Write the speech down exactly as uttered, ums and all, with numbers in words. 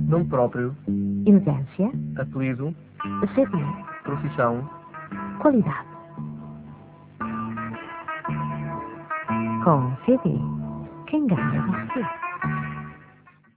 nome próprio, inocência, apelido, C D, profissão, qualidade. Com C D, quem ganha você.